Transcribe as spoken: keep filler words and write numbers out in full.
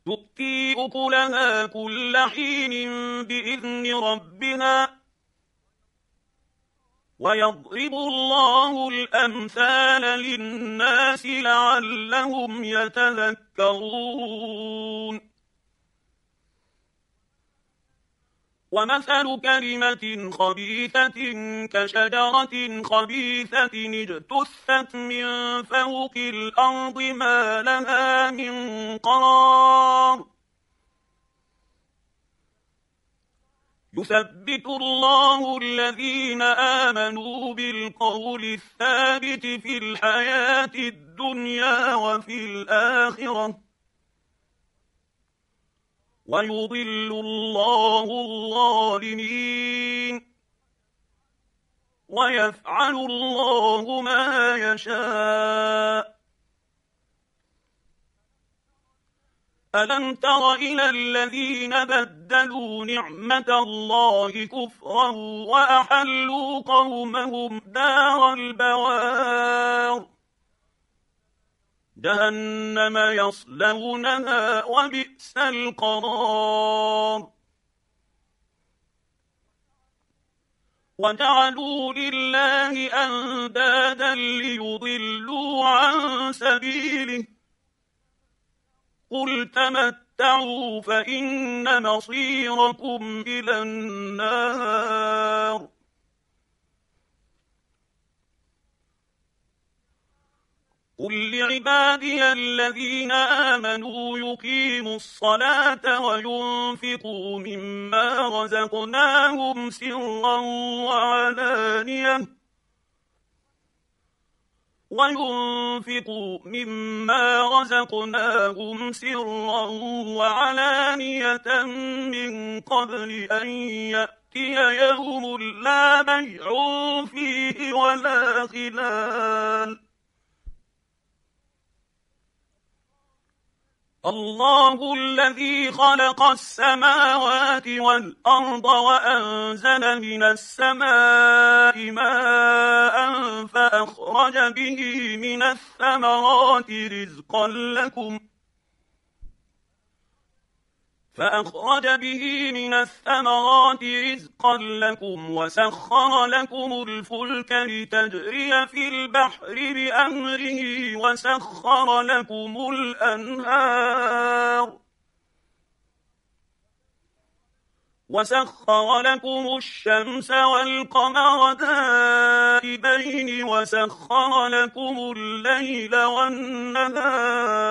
تؤتي أكلها كل حين بإذن ربها ويضرب الله الأمثال للناس لعلهم يتذكرون ومثل كلمة خبيثة كشجرة خبيثة اجتثت من فوق الأرض ما لها من قرار يثبت الله الذين آمنوا بالقول الثابت في الحياة الدنيا وفي الآخرة ويضل الله الظالمين ويفعل الله ما يشاء. ألم تر إلى الذين بدلوا نعمة الله كفرا وأحلوا قومهم دار البوار جهنم يصلونها وبئس القرار وجعلوا لله أندادا ليضلوا عن سبيله قل تمتعوا فإن مصيركم إلى النار قل لعبادي الذين آمنوا يقيموا الصلاة وينفقوا مما رزقناهم سرا وعلانية وينفقوا مما رزقناهم سرا وعلانية من قبل أن يأتي يوم لا بيع فيه ولا خلال الله الذي خلق السماوات والأرض وأنزل من السماء ماء فأخرج به من الثمرات رزقا لكم فأخرج به من الثمرات رزقا لكم وسخر لكم الفلك لتجري في البحر بأمره وسخر لكم الأنهار وسخر لكم الشمس والقمر دائبين وسخر لكم الليل والنهار